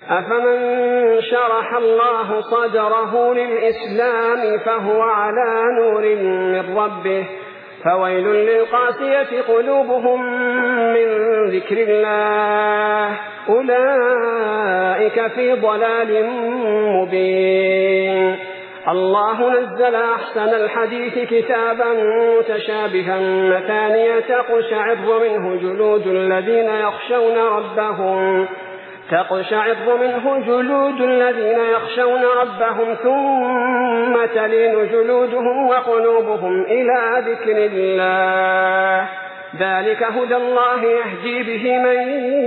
أفمن شرح الله صدره للإسلام فهو على نور من ربه فويل للقاسية قلوبهم من ذكر الله أولئك في ضلال مبين. الله نزل أحسن الحديث كتابا متشابها مثانية تقشعر منه جلود الذين يخشون ربهم ثم تلين جلودهم وقلوبهم إلى ذكر الله ذلك هدى الله يهدي به من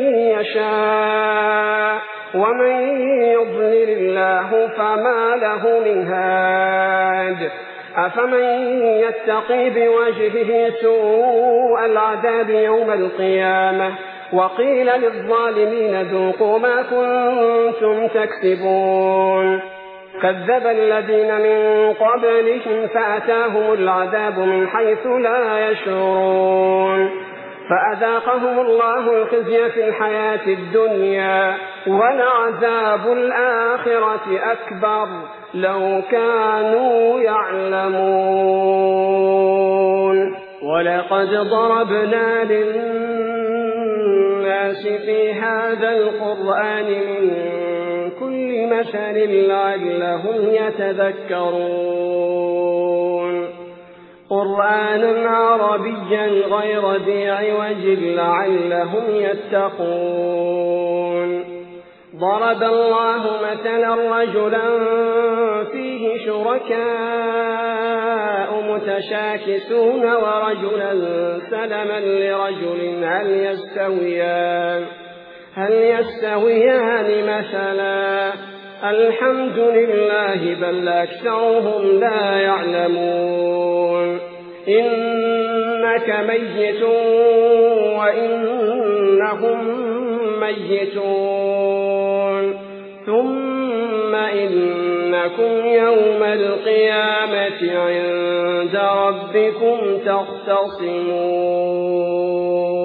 يشاء ومن يضلل الله فما له من هاد. أفمن يتقي بوجهه سوء العذاب يوم القيامة وقيل للظالمين ذوقوا ما كنتم تكسبون. كذب الذين من قبلهم فأتاهم العذاب من حيث لا يشعرون فأذاقهم الله الخزي في الحياة الدنيا ولعذاب الآخرة أكبر لو كانوا يعلمون. ولقد ضربنا للناس في هذا القرآن من كل مثل لعلهم يتذكرون قرآنا عربيا غير ذي عوج لعلهم يتقون. ضرب الله مثلا رجلا فيه شركاء متشاكسون ورجلا سلما لرجل هل يستويان مثلا الحمد لله بل أكثرهم لا يعلمون. إنك ميت وإنهم ميتون ثم إنكم يوم القيامة عند ربكم تختصمون.